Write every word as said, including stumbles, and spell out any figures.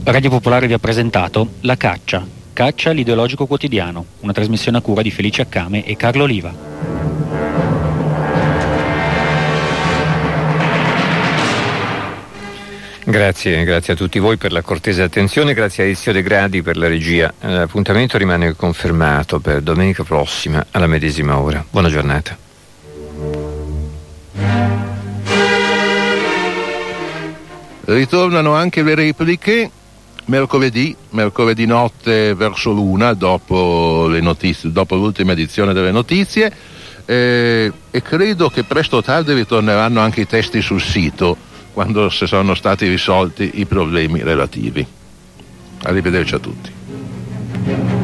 Radio Popolare vi ha presentato La Caccia, Caccia l'ideologico quotidiano, una trasmissione a cura di Felice Accame e Carlo Oliva. Grazie, grazie a tutti voi per la cortese attenzione, grazie a Ezio De Gradi per la regia. L'appuntamento rimane confermato per domenica prossima alla medesima ora. Buona giornata. Ritornano anche le repliche mercoledì, mercoledì notte verso l'una, dopo le notizie, dopo l'ultima edizione delle notizie, eh, e credo che presto o tardi ritorneranno anche i testi sul sito, quando si sono stati risolti i problemi relativi. Arrivederci a tutti.